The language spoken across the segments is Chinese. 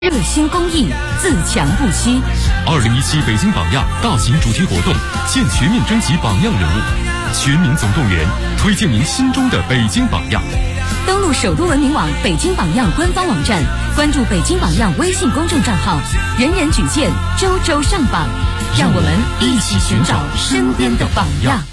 热心公益，自强不息。 2017北京榜样大型主题活动现全面征集榜样人物，全民总动员，推荐您心中的北京榜样。 登录首都文明网北京榜样官方网站，关注北京榜样微信公众账号，人人举荐，周周上榜，让我们一起寻找身边的榜样。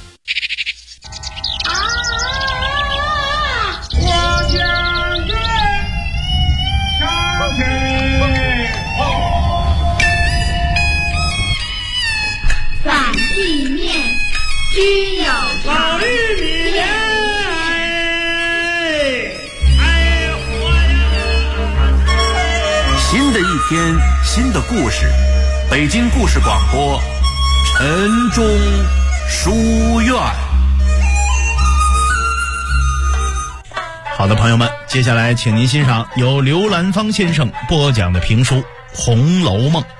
地面均有老玉米莲， 新的一天，新的故事，北京故事广播，晨钟书院。 好的，朋友们，接下来请您欣赏由刘兰芳先生播讲的评书《红楼梦》。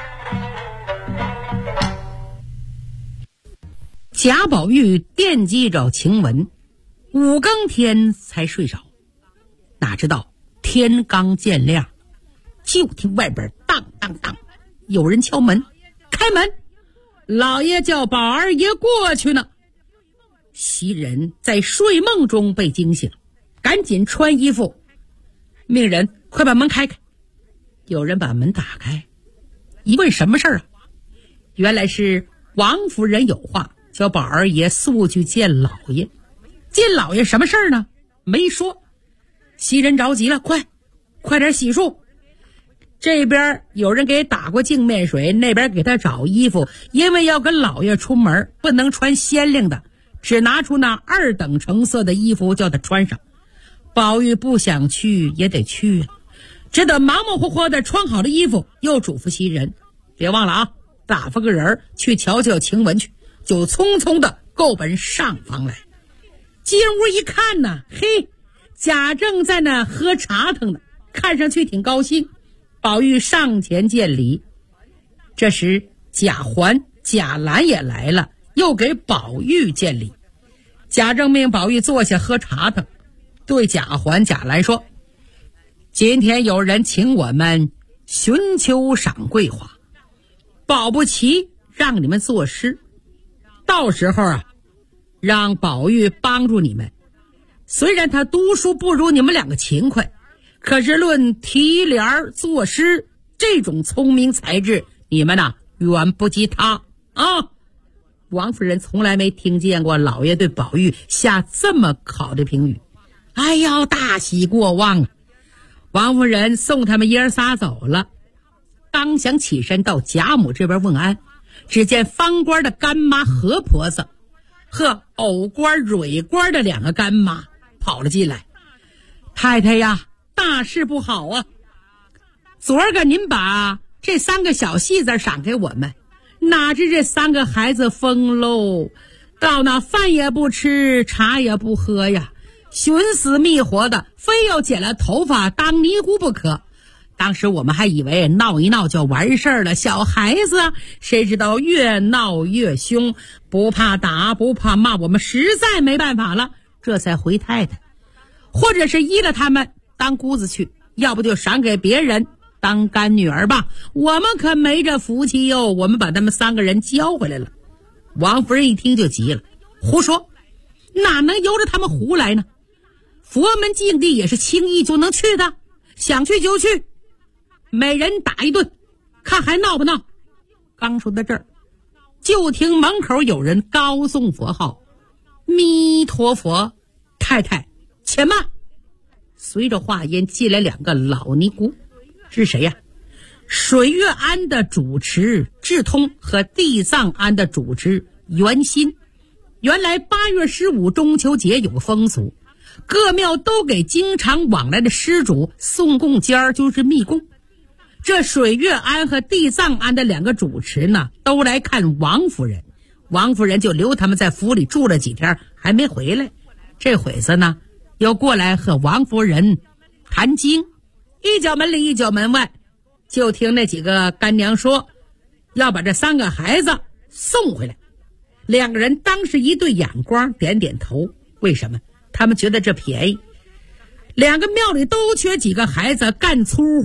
贾宝玉惦记着晴雯，5更天才睡着，哪知道天刚见亮，就听外边当当当有人敲门，开门，老爷叫宝二爷过去呢。袭人在睡梦中被惊醒，赶紧穿衣服，命人快把门开开。有人把门打开，一问什么事儿啊？原来是王夫人有话叫宝二爷速去见老爷。见老爷什么事儿呢？没说。袭人着急了，快点洗漱。这边有人给打过净面水，那边给他找衣服，因为要跟老爷出门，不能穿鲜亮的，只拿出那2等成色的衣服叫他穿上。宝玉不想去也得去啊，只得忙忙活活的穿好了衣服，又嘱咐袭人别忘了啊，打发个人去瞧瞧晴雯去，就匆匆的够奔上房来。进屋一看呢，嘿，贾政在那喝茶腾呢，看上去挺高兴。宝玉上前见礼，这时贾环、贾兰也来了，又给宝玉见礼。贾政命宝玉坐下喝茶腾，对贾环、贾兰说：今天有人请我们寻秋赏桂花，保不齐让你们作诗，到时候啊，让宝玉帮助你们。虽然他读书不如你们2个勤快，可是论提联作诗这种聪明才智，你们呐远不及他啊！王夫人从来没听见过老爷对宝玉下这么好的评语，哎呀，大喜过望啊！王夫人送他们爷仨走了，刚想起身到贾母这边问安，只见方官的干妈何婆子和藕官、蕊官的2个干妈跑了进来。太太呀，大事不好啊！昨儿个您把这3个小戏子赏给我们，哪知这3个孩子疯喽，到那饭也不吃，茶也不喝呀，寻死觅活的，非要剪了头发当尼姑不可。当时我们还以为闹一闹就完事儿了，小孩子啊，谁知道越闹越凶，不怕打不怕骂，我们实在没办法了，这才回太太，或者是依了他们当姑子去，要不就赏给别人当干女儿吧。我们可没这福气哟，我们把他们3个人交回来了。王夫人一听就急了，胡说，哪能由着他们胡来呢？佛门净地也是轻易就能去的，想去就去，每人打一顿，看还闹不闹。刚说到这儿，就听门口有人高诵佛号，弥陀佛。太太且慢。随着话音进来2个老尼姑，是谁呀？水月庵的主持智通和地藏庵的主持元心。原来8月15中秋节有个风俗，各庙都给经常往来的施主送供间儿，就是密供。这水月庵和地藏庵的2个主持呢，都来看王夫人，王夫人就留他们在府里住了几天，还没回来。这会子呢，又过来和王夫人谈经，一脚门里一脚门外，就听那几个干娘说要把这3个孩子送回来。2个人当时一对眼光，点点头。为什么？他们觉得这便宜。2个庙里都缺几个孩子干粗活，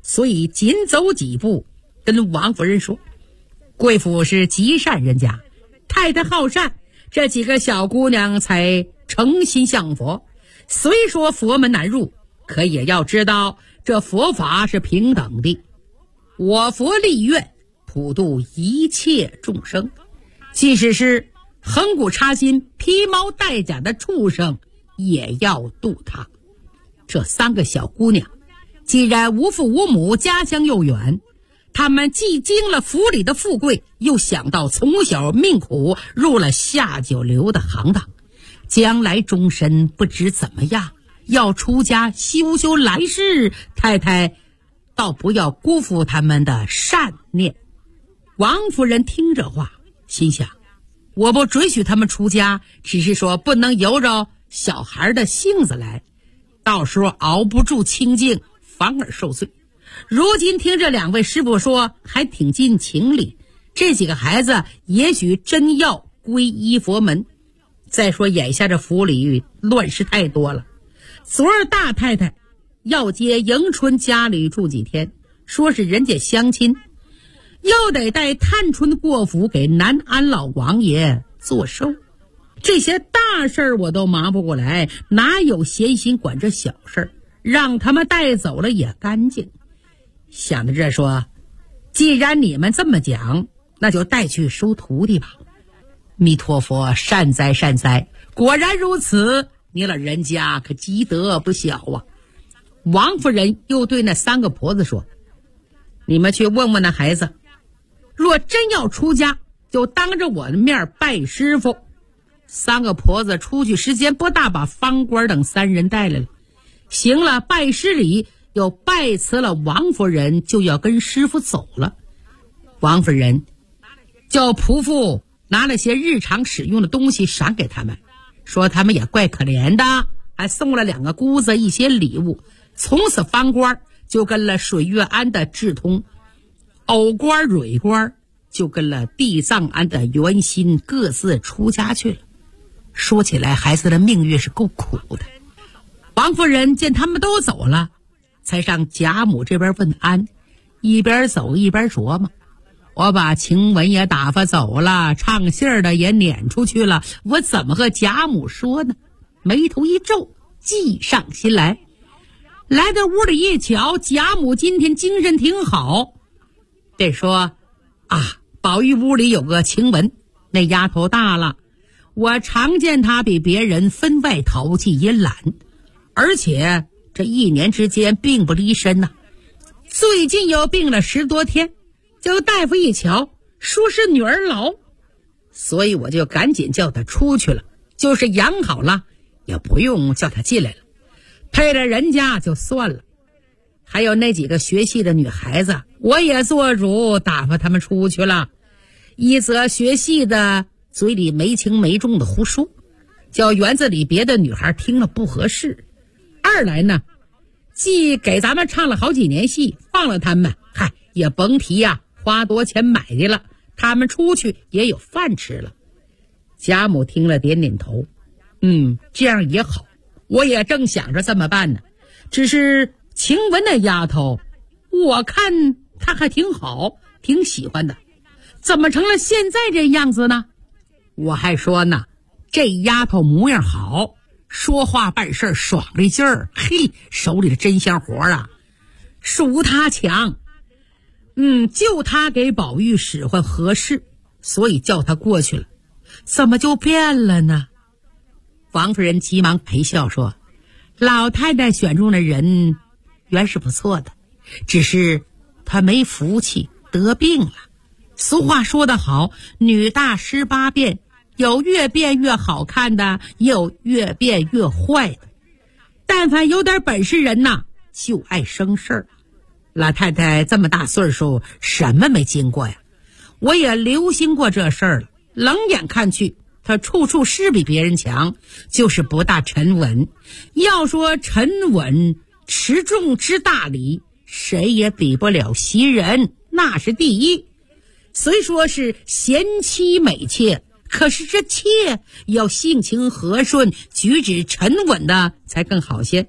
所以紧走几步，跟王夫人说：“贵妇是极善人家，太太好善，这几个小姑娘才诚心向佛。虽说佛门难入，可也要知道这佛法是平等的。我佛立愿，普度一切众生，即使是横骨插心、披毛戴甲的畜生，也要度他。”这三个小姑娘既然无父无母，家乡又远，她们既经了府里的富贵，又想到从小命苦，入了下九流的行当，将来终身不知怎么样，要出家修修来世，太太倒不要辜负他们的善念。王夫人听这话，心想：我不准许他们出家，只是说不能由着小孩的性子来，到时候熬不住清净，反而受罪。如今听这两位师傅说，还挺近情理，这几个孩子也许真要皈依佛门。再说眼下这府里乱事太多了，昨儿大太太要接迎春家里住几天，说是人家相亲，又得带探春过府给南安老王爷做寿，这些大事儿我都忙不过来，哪有闲心管这小事儿？让他们带走了也干净。想着这说，既然你们这么讲，那就带去收徒弟吧。弥陀佛，善哉善哉，果然如此，你老人家可积德不小啊。王夫人又对那三个婆子说：你们去问问那孩子，若真要出家，就当着我的面拜师傅。三个婆子出去时间不大，把方官等三人带来了，行了拜师礼，又拜辞了王夫人，就要跟师傅走了。王夫人叫仆妇拿了些日常使用的东西赏给他们，说他们也怪可怜的，还送了两个姑子一些礼物。从此方官就跟了水月庵的智通，藕官蕊官就跟了地藏庵的元心，各自出家去了。说起来孩子的命运是够苦的。王夫人见他们都走了，才上贾母这边问安，一边走一边琢磨，我把晴雯也打发走了，唱戏儿的也撵出去了，我怎么和贾母说呢？眉头一皱，计上心来。来到屋里一瞧，贾母今天精神挺好，得说啊，宝玉屋里有个晴雯，那丫头大了，我常见她比别人分外淘气也懒，而且这一年之间并不离身呐，最近又病了10多天，叫大夫一瞧，说是女儿痨，所以我就赶紧叫她出去了，就是养好了也不用叫她进来了，配了人家就算了。还有那几个学戏的女孩子，我也做主打发他们出去了。一则学戏的嘴里没轻没重的胡说，叫园子里别的女孩听了不合适；二来呢，既给咱们唱了好几年戏，放了他们，嗨，也甭提呀，花多钱买的了，他们出去也有饭吃了。贾母听了点点头，这样也好，我也正想着这么办呢。只是晴雯那丫头，我看她还挺好，挺喜欢的，怎么成了现在这样子呢？我还说呢，这丫头模样好，说话办事爽利劲儿，嘿，手里的真香活啊，属她强。就她给宝玉使唤合适，所以叫她过去了，怎么就变了呢？王夫人急忙陪笑说，老太太选中的人原是不错的，只是她没福气，得病了。俗话说得好，女大18变，有越变越好看的，也有越变越坏的。但凡有点本事人呐，就爱生事儿。老太太这么大岁数，什么没经过呀？我也留心过这事儿了，冷眼看去，她处处是比别人强，就是不大沉稳。要说沉稳持重之大礼，谁也比不了袭人，那是第一。虽说是贤妻美妾，可是这妾要性情和顺，举止沉稳的才更好些。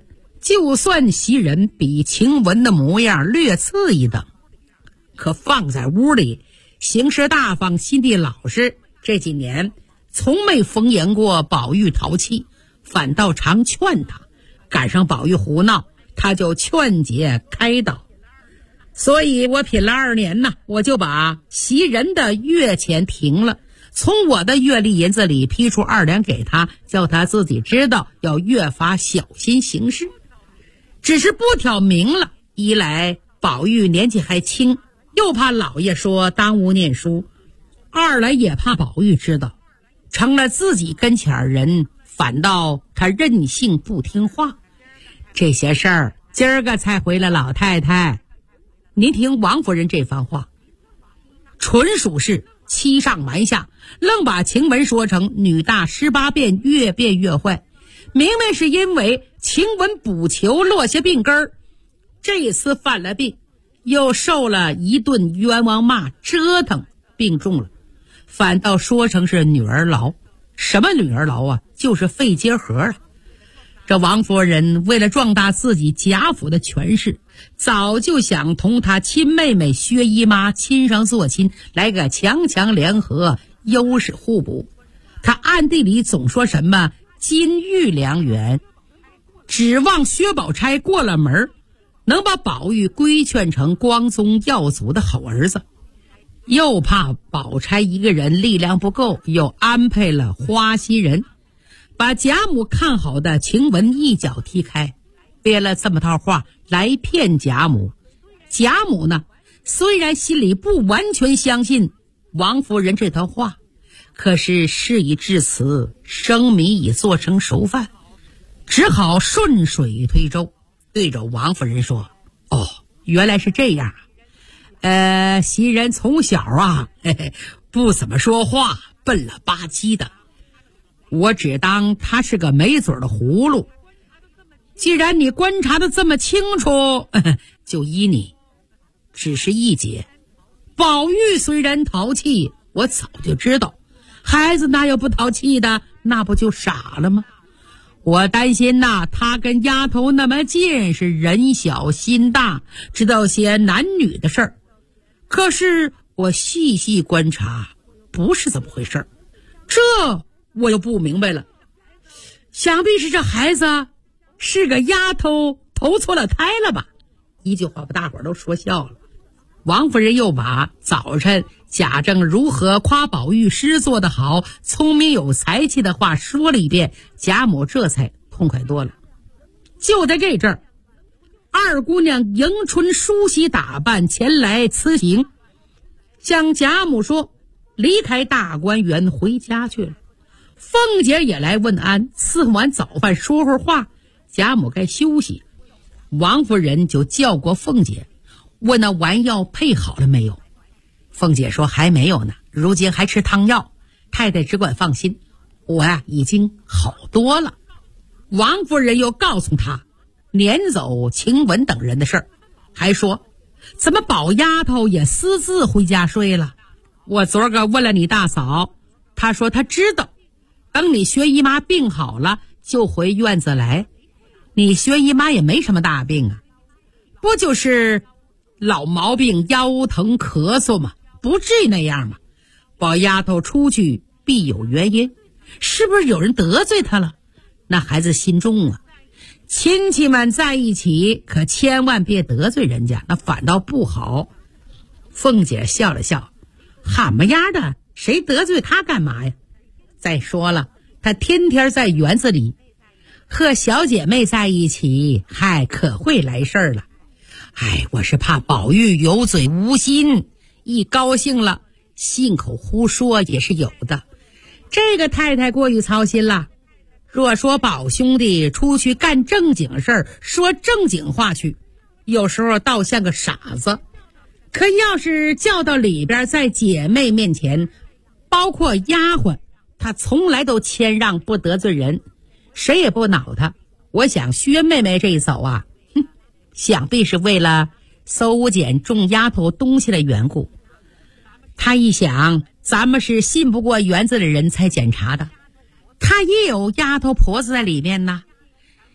就算袭人比晴雯的模样略次一等，可放在屋里行事大方，心地老实，这几年从没逢迎过宝玉淘气，反倒常劝他，赶上宝玉胡闹，他就劝解开导。所以我品了2年呢，我就把袭人的月钱停了，从我的月例银子里批出2两给他，叫他自己知道要越发小心行事。只是不挑明了，一来宝玉年纪还轻，又怕老爷说耽误念书；二来也怕宝玉知道，成了自己跟前人，反倒他任性不听话。这些事儿今儿个才回了老太太。您听王夫人这番话，纯属是欺上瞒下，愣把晴雯说成女大18变，越变越坏。明明是因为晴雯补球落下病根儿，这次犯了病，又受了一顿冤枉骂折腾，病重了，反倒说成是女儿痨。什么女儿痨啊？就是肺结核啊！这王夫人为了壮大自己贾府的权势，早就想同她亲妹妹薛姨妈亲上做亲，来个强强联合，优势互补。她暗地里总说什么金玉良缘，指望薛宝钗过了门，能把宝玉规劝成光宗耀祖的好儿子。又怕宝钗一个人力量不够，又安排了花袭人，把贾母看好的晴雯一脚踢开，编了这么套话来骗贾母。贾母呢，虽然心里不完全相信王夫人这套话，可是事已至此，生米已做成熟饭，只好顺水推舟，对着王夫人说：哦，原来是这样啊。袭人从小啊，不怎么说话，笨了吧唧的，我只当他是个没嘴的葫芦。既然你观察得这么清楚，就依你。只是一节，宝玉虽然淘气，我早就知道，孩子哪有不淘气的，那不就傻了吗？我担心呐，他跟丫头那么近，是人小心大，知道些男女的事儿。可是我细细观察，不是这么回事儿，这我又不明白了。想必是这孩子是个丫头投错了胎了吧？一句话把大伙儿都说笑了。王夫人又把早晨贾政如何夸宝玉诗做得好，聪明有才气的话说了一遍，贾母这才痛快多了。就在这阵儿，二姑娘迎春梳洗打扮前来辞行，向贾母说离开大观园回家去了。凤姐也来问安，伺候完早饭说会儿话，贾母该休息。王夫人就叫过凤姐，问那丸药配好了没有。凤姐说还没有呢，如今还吃汤药，太太只管放心，我呀已经好多了。王夫人又告诉她撵走晴雯等人的事儿，还说怎么宝丫头也私自回家睡了。我昨儿个问了你大嫂，她说她知道，等你薛姨妈病好了就回院子来。你薛姨妈也没什么大病啊，不就是老毛病，腰疼咳嗽吗？不至于那样嘛。宝丫头出去必有原因，是不是有人得罪她了？那孩子心重啊，亲戚们在一起可千万别得罪人家，那反倒不好。凤姐笑了笑，蛤蟆丫的，谁得罪她干嘛呀？再说了，她天天在园子里和小姐妹在一起，嗨，可会来事儿了。我是怕宝玉有嘴无心，一高兴了信口胡说也是有的。这个太太过于操心了。若说宝兄弟出去干正经事儿，说正经话去，有时候倒像个傻子。可要是叫到里边，在姐妹面前，包括丫鬟，他从来都谦让不得罪人，谁也不恼他。我想薛妹妹这一走啊，想必是为了搜检众丫头东西的缘故。他一想，咱们是信不过园子的人才检查的，他也有丫头婆子在里面呢。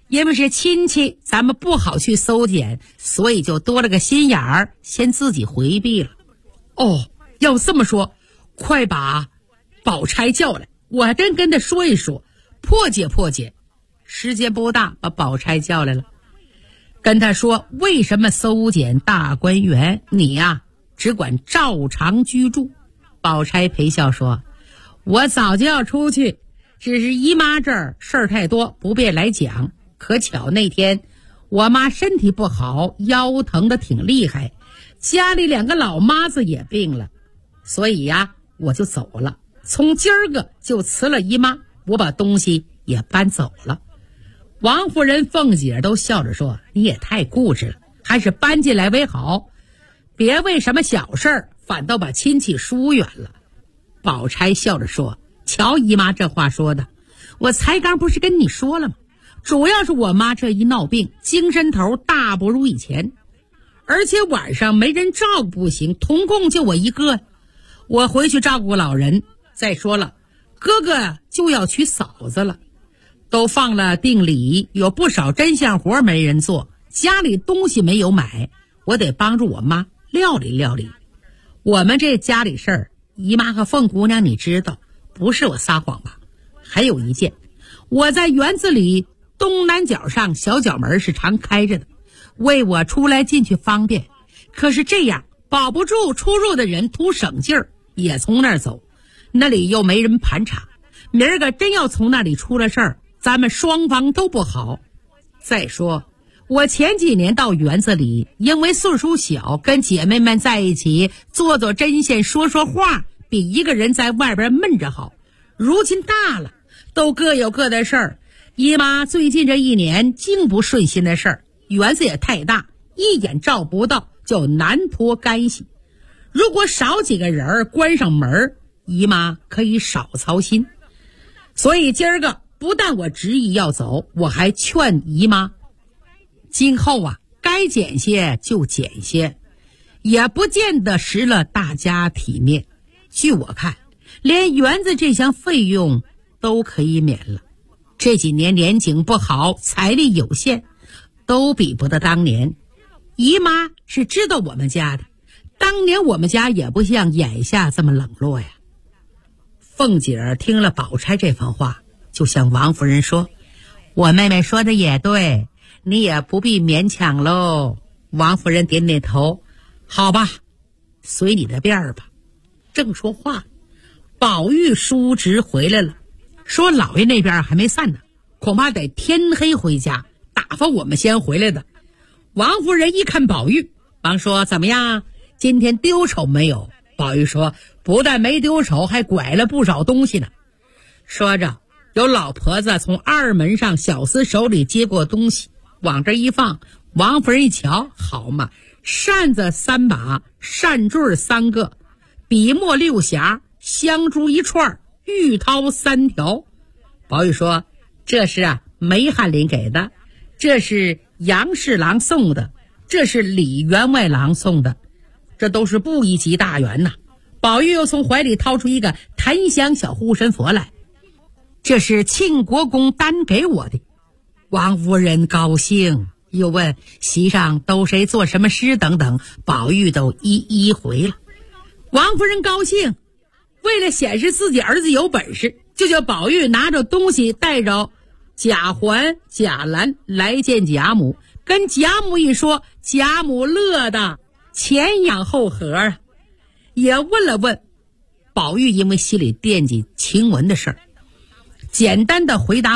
因为是亲戚，咱们不好去搜检，所以就多了个心眼儿，先自己回避了。哦，要这么说，快把宝钗叫来，我还真跟他说一说，破解破解。时间不大，把宝钗叫来了，跟他说为什么搜检大观园，你呀只管照常居住。宝钗陪笑说，我早就要出去，只是姨妈这儿事儿太多，不便来讲。可巧那天我妈身体不好，腰疼得挺厉害，家里2个老妈子也病了，所以呀我就走了。从今儿个就辞了姨妈，我把东西也搬走了。王夫人、凤姐都笑着说，你也太固执了，还是搬进来为好，别为什么小事儿反倒把亲戚疏远了。宝钗笑着说，瞧姨妈这话说的，我才刚不是跟你说了吗？主要是我妈这一闹病，精神头大不如以前，而且晚上没人照顾不行，同共就我一个，我回去照顾老人。再说了，哥哥就要娶嫂子了，都放了定礼，有不少针线活没人做，家里东西没有买，我得帮助我妈料理料理。我们这家里事儿，姨妈和凤姑娘你知道，不是我撒谎吧？还有一件，我在园子里东南角上小角门是常开着的，为我出来进去方便。可是这样保不住出入的人图省劲儿，也从那儿走，那里又没人盘查，明儿个真要从那里出了事儿，咱们双方都不好。再说我前几年到园子里，因为岁数小，跟姐妹们在一起做做针线，说说话，比一个人在外边闷着好。如今大了，都各有各的事儿，姨妈最近这1年竟不顺心的事儿，园子也太大，一眼照不到，就难脱干系。如果少几个人关上门，姨妈可以少操心。所以今儿个不但我执意要走，我还劝姨妈今后啊该减些就减些，也不见得失了大家体面。据我看，连园子这项费用都可以免了。这几年年景不好，财力有限，都比不得当年。姨妈是知道我们家的，当年我们家也不像眼下这么冷落呀。凤姐儿听了宝钗这番话，就向王夫人说，我妹妹说的也对，你也不必勉强喽。王夫人点点头，好吧，随你的便儿吧。正说话，宝玉叔侄回来了，说老爷那边还没散呢，恐怕得天黑回家，打发我们先回来的。王夫人一看宝玉，忙说，怎么样，今天丢丑没有？宝玉说，不但没丢丑，还拐了不少东西呢。说着，有老婆子从二门上小厮手里接过东西，往这一放。王夫人一瞧，好嘛，扇子3把，扇坠3个，笔墨6匣，香珠1串，玉绦3条。宝玉说，这是梅翰林给的，这是杨侍郎送的，这是李员外郎送的，这都是不一级大员呐。宝玉又从怀里掏出一个檀香小护身佛来，这是庆国公单给我的。王夫人高兴，又问席上都谁做什么诗等等，宝玉都一一回了。王夫人高兴，为了显示自己儿子有本事，就叫宝玉拿着东西带着贾环、贾兰来见贾母。跟贾母一说，贾母乐得前仰后合啊，也问了问宝玉，因为心里惦记晴雯的事儿，简单的回答